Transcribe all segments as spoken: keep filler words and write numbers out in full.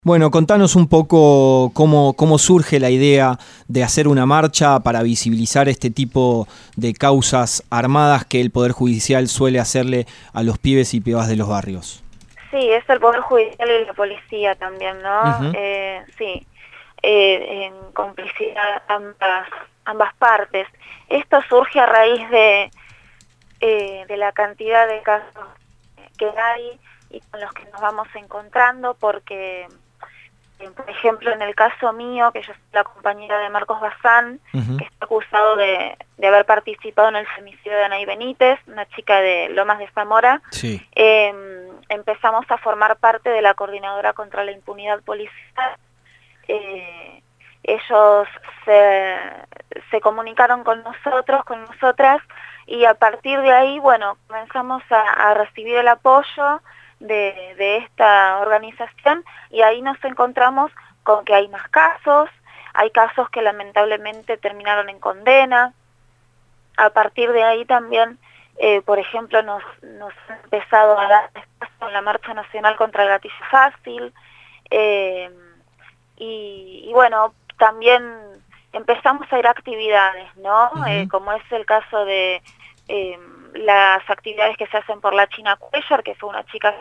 Bueno, contanos un poco cómo, cómo surge la idea de hacer una marcha para visibilizar este tipo de causas armadas que el Poder Judicial suele hacerle a los pibes y pibas de los barrios. Sí, es el Poder Judicial y la policía también, ¿no? Uh-huh. Eh, sí, eh, en complicidad ambas, ambas partes. Esto surge a raíz de, eh, de la cantidad de casos que hay y con los que nos vamos encontrando, porque, eh, por ejemplo, en el caso mío, que yo soy la compañera de Marcos Bazán, Uh-huh. que está acusado de, de haber participado en el femicidio de Anaí Benítez, una chica de Lomas de Zamora. Sí. Eh, empezamos a formar parte de la Coordinadora contra la Impunidad Policial. Eh, ellos se, se comunicaron con nosotros, con nosotras, y a partir de ahí, bueno, comenzamos a, a recibir el apoyo de, de esta organización, y ahí nos encontramos con que hay más casos, hay casos que lamentablemente terminaron en condena. A partir de ahí también, eh, por ejemplo, nos, nos ha empezado a dar espacio en la Marcha Nacional contra el Gatillo Fácil, eh, y, y bueno, también empezamos a ir a actividades, ¿no? Uh-huh. Eh, como es el caso de eh, las actividades que se hacen por la China Cuellar, que fue una chica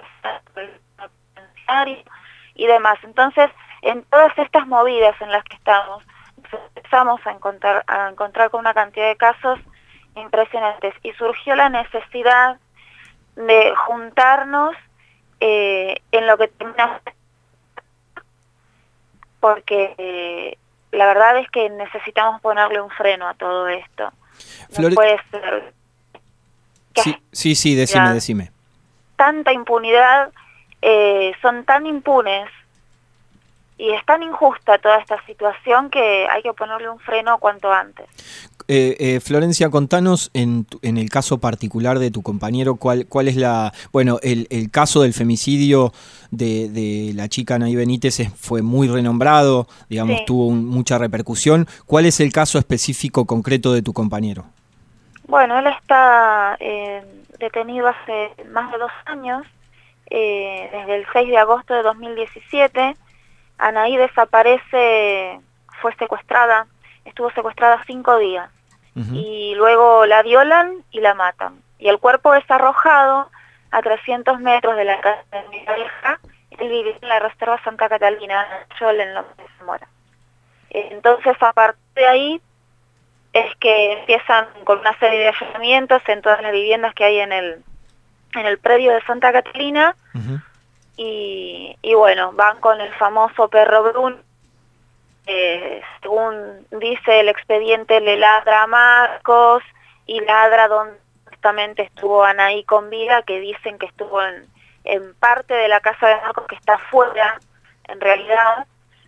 y demás. Entonces, en todas estas movidas en las que estamos, empezamos a encontrar, a encontrar con una cantidad de casos impresionantes, y surgió la necesidad de juntarnos eh, en lo que terminamos, porque eh, la verdad es que necesitamos ponerle un freno a todo esto. Flore... No puede ser que sí, sí, sí, decime, decime. Tanta impunidad, eh, son tan impunes y es tan injusta toda esta situación que hay que ponerle un freno cuanto antes. Eh, eh, Florencia, contanos en, tu, en el caso particular de tu compañero, cuál, cuál es la... Bueno, el, el caso del femicidio de, de la chica Anaí Benítez es, fue muy renombrado, digamos, sí. Tuvo un, mucha repercusión. ¿Cuál es el caso específico concreto de tu compañero? Bueno, él está eh, detenido hace más de dos años, eh, desde el seis de agosto de dos mil diecisiete. Anaí desaparece, fue secuestrada, estuvo secuestrada cinco días. Uh-huh. Y luego la violan y la matan. Y el cuerpo es arrojado a trescientos metros de la casa de mi pareja. Él vive en la Reserva Santa Catalina, en Lomas de Zamora. Entonces, a partir de ahí, es que empiezan con una serie de allanamientos en todas las viviendas que hay en el, en el predio de Santa Catalina. Uh-huh. y, y bueno, van con el famoso perro Bruno. Eh, según dice el expediente, le ladra a Marcos y ladra donde justamente estuvo Anaí con vida, que dicen que estuvo en, en parte de la casa de Marcos, que está afuera, en realidad.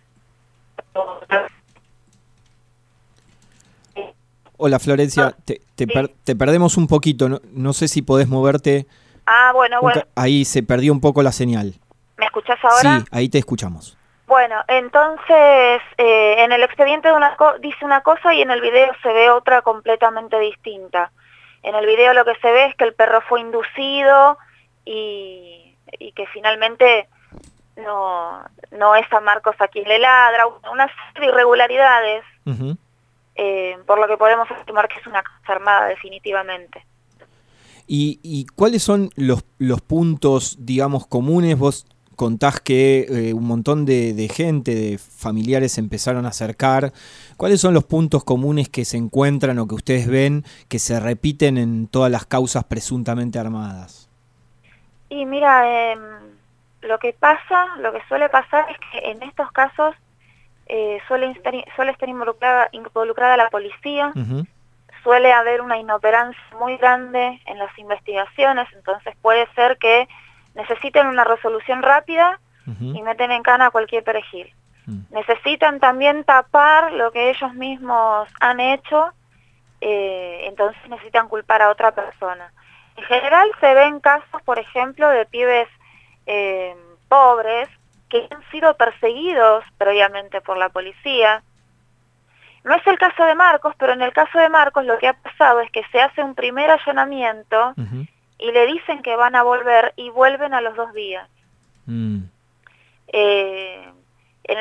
Hola Florencia, te, te, per, te perdemos un poquito, no, no sé si podés moverte. Ah, bueno, bueno. Ahí se perdió un poco la señal. ¿Me escuchás ahora? Sí, ahí te escuchamos. Bueno, entonces eh, en el expediente de una dice una cosa y en el video se ve otra completamente distinta. En el video lo que se ve es que el perro fue inducido y, y que finalmente no, no es a Marcos a quien le ladra, una serie de irregularidades, uh-huh. eh, por lo que podemos estimar que es una casa armada definitivamente. ¿Y, y cuáles son los, los puntos, digamos, comunes? Vos contás que eh, un montón de, de gente, de familiares se empezaron a acercar. ¿Cuáles son los puntos comunes que se encuentran o que ustedes ven que se repiten en todas las causas presuntamente armadas? Y mira, eh, lo que pasa, lo que suele pasar es que en estos casos eh, suele, estar, suele estar involucrada, involucrada la policía, uh-huh. Suele haber una inoperancia muy grande en las investigaciones, entonces puede ser que necesiten una resolución rápida uh-huh. y meten en cana a cualquier perejil. Uh-huh. Necesitan también tapar lo que ellos mismos han hecho, eh, entonces necesitan culpar a otra persona. En general se ven casos, por ejemplo, de pibes eh, pobres que han sido perseguidos previamente por la policía. No es el caso de Marcos, pero en el caso de Marcos lo que ha pasado es que se hace un primer allanamiento uh-huh. y le dicen que van a volver y vuelven a los dos días. Mm. Eh,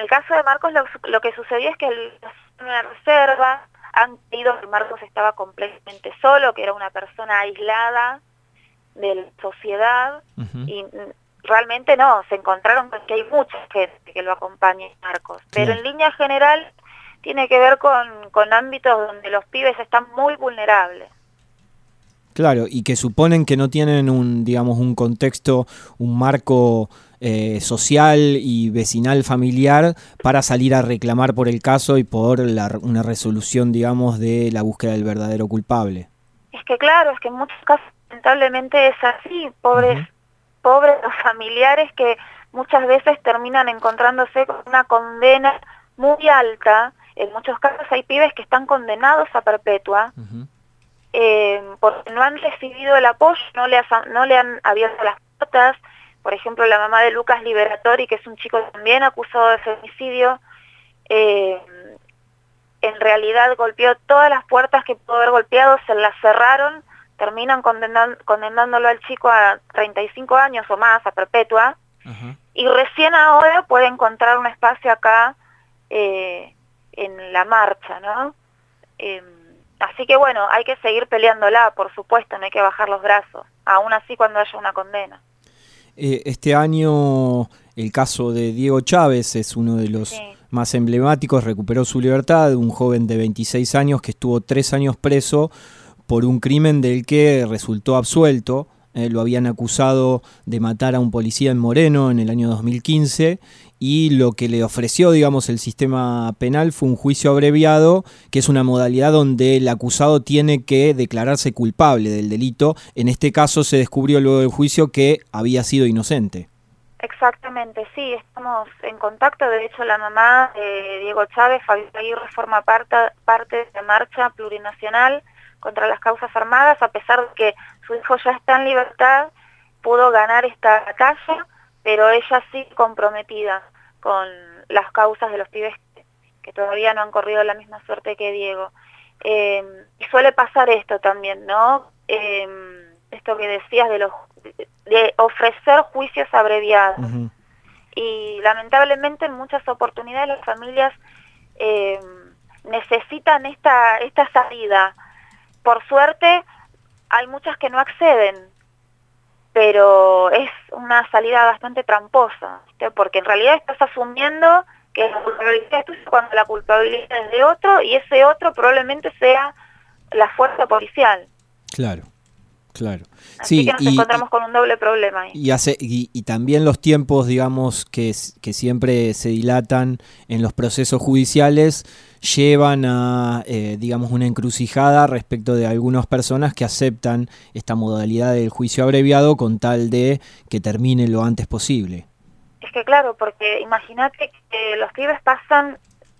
el caso de Marcos lo, lo que sucedió es que él en una reserva han creído que Marcos estaba completamente solo, que era una persona aislada de la sociedad, uh-huh. y realmente no, se encontraron con que hay mucha gente que lo acompaña a Marcos, claro. Pero en línea general tiene que ver con, con ámbitos donde los pibes están muy vulnerables. Claro, y que suponen que no tienen un, digamos, un contexto, un marco eh, social y vecinal familiar para salir a reclamar por el caso y por la, una resolución, digamos, de la búsqueda del verdadero culpable. Es que claro, es que en muchos casos lamentablemente es así, pobres, uh-huh. pobres los familiares que muchas veces terminan encontrándose con una condena muy alta. En muchos casos hay pibes que están condenados a perpetua, uh-huh. eh, porque no han recibido el apoyo, no le, ha, no le han abierto las puertas. Por ejemplo, la mamá de Lucas Liberatori, que es un chico también acusado de femicidio, eh, en realidad golpeó todas las puertas que pudo haber golpeado, se las cerraron, terminan condenan, condenándolo al chico a treinta y cinco años o más, a perpetua, uh-huh. y recién ahora puede encontrar un espacio acá eh, en la marcha, ¿no? Eh, así que bueno, hay que seguir peleándola, por supuesto, no hay que bajar los brazos, aún así cuando haya una condena. Eh, este año el caso de Diego Chávez es uno de los sí. más emblemáticos, recuperó su libertad, un joven de veintiséis años que estuvo tres años preso por un crimen del que resultó absuelto. Eh, lo habían acusado de matar a un policía en Moreno en el año dos mil quince y lo que le ofreció, digamos, el sistema penal fue un juicio abreviado, que es una modalidad donde el acusado tiene que declararse culpable del delito. En este caso se descubrió luego del juicio que había sido inocente. Exactamente, sí, estamos en contacto. De hecho, la mamá de Diego Chávez, Fabiola Aguirre, forma parte, parte de la marcha plurinacional contra las causas armadas, a pesar de que su hijo ya está en libertad, pudo ganar esta batalla, pero ella sí comprometida con las causas de los pibes que, que todavía no han corrido la misma suerte que Diego. Eh, y suele pasar esto también, ¿no? Eh, esto que decías de, los, de ofrecer juicios abreviados. Uh-huh. Y lamentablemente en muchas oportunidades las familias eh, necesitan esta, esta salida. Por suerte hay muchas que no acceden, pero es una salida bastante tramposa, ¿sí? Porque en realidad estás asumiendo que la culpabilidad es tuya cuando la culpabilidad es de otro, y ese otro probablemente sea la fuerza policial. Claro, claro. Así sí, que nos y, encontramos con un doble problema ahí. Y, hace, y, y también los tiempos, digamos, que, que siempre se dilatan en los procesos judiciales, llevan a, eh, digamos, una encrucijada respecto de algunas personas que aceptan esta modalidad del juicio abreviado con tal de que termine lo antes posible. Es que claro, porque imagínate que los pibes pasan,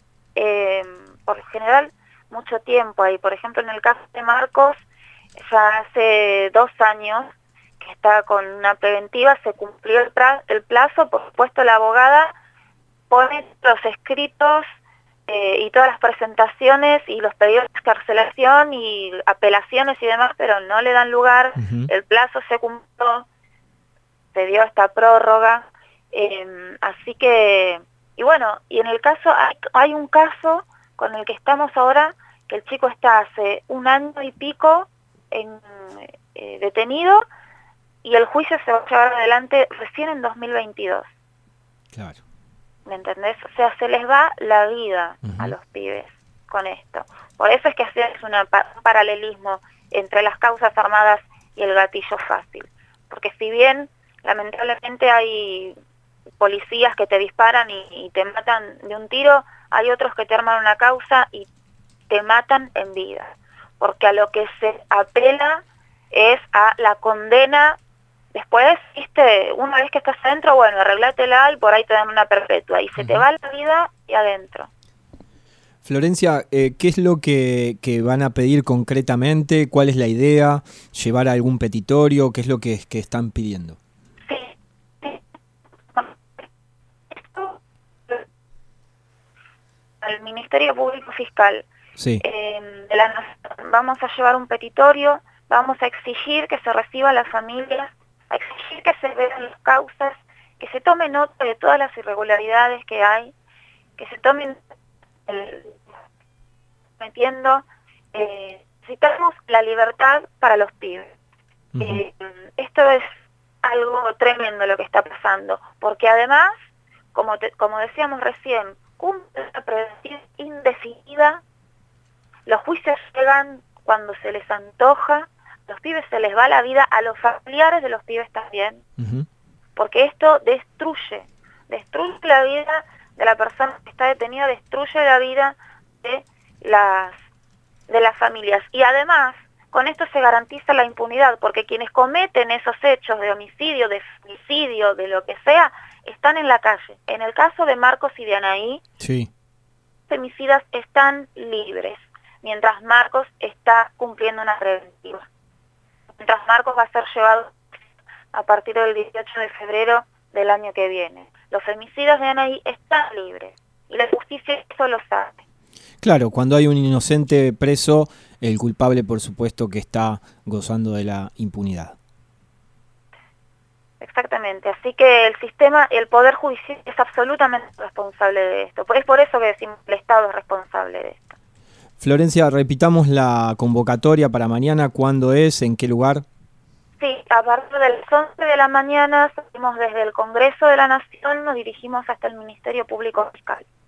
eh, por lo general, mucho tiempo ahí. Por ejemplo, en el caso de Marcos, ya hace dos años que está con una preventiva, se cumplió el, el plazo, por supuesto la abogada pone los escritos eh, y todas las presentaciones y los pedidos de excarcelación y apelaciones y demás, pero no le dan lugar. Uh-huh. El plazo se cumplió, se dio esta prórroga, eh, así que, y bueno, y en el caso, hay, hay un caso con el que estamos ahora, que el chico está hace un año y pico en, eh, detenido, y el juicio se va a llevar adelante recién en dos mil veintidós. Claro. ¿Me entendés? O sea, se les va la vida uh-huh. a los pibes con esto. Por eso es que haces una, un paralelismo entre las causas armadas y el gatillo fácil. Porque si bien, lamentablemente, hay policías que te disparan y, y te matan de un tiro, hay otros que te arman una causa y te matan en vida. Porque a lo que se apela es a la condena. Después, viste, una vez que estás adentro, bueno, arreglátela y por ahí te dan una perpetua. Y se uh-huh. te va la vida y adentro. Florencia, eh, ¿qué es lo que, que van a pedir concretamente? ¿Cuál es la idea? ¿Llevar a algún petitorio? ¿Qué es lo que, que están pidiendo? Sí. Al Ministerio Público Fiscal. Sí. Eh, de la Nación, vamos a llevar un petitorio, vamos a exigir que se reciba a las familias, a exigir que se vean las causas, que se tome nota de todas las irregularidades que hay, que se tomen el, metiendo, eh, necesitamos la libertad para los pibes. Uh-huh. eh, esto es algo tremendo lo que está pasando, porque además, como, te, como decíamos recién, cumple una prevención indefinida, los juicios llegan cuando se les antoja, a los pibes se les va la vida, a los familiares de los pibes también, uh-huh. porque esto destruye, destruye la vida de la persona que está detenida, destruye la vida de las, de las familias. Y además, con esto se garantiza la impunidad, porque quienes cometen esos hechos de homicidio, de femicidio, de lo que sea, están en la calle. En el caso de Marcos y de Anaí, sí. los femicidas están libres, mientras Marcos está cumpliendo una preventiva. Mientras Marcos va a ser llevado a partir del dieciocho de febrero del año que viene. Los femicidas de Anaí están libres, y la justicia eso lo sabe. Claro, cuando hay un inocente preso, el culpable, por supuesto, que está gozando de la impunidad. Exactamente, así que el sistema, el Poder Judicial es absolutamente responsable de esto. Es por eso que decimos que el Estado es responsable de esto. Florencia, repitamos la convocatoria para mañana. ¿Cuándo es? ¿En qué lugar? Sí, a partir de las once de la mañana salimos desde el Congreso de la Nación, nos dirigimos hasta el Ministerio Público Fiscal.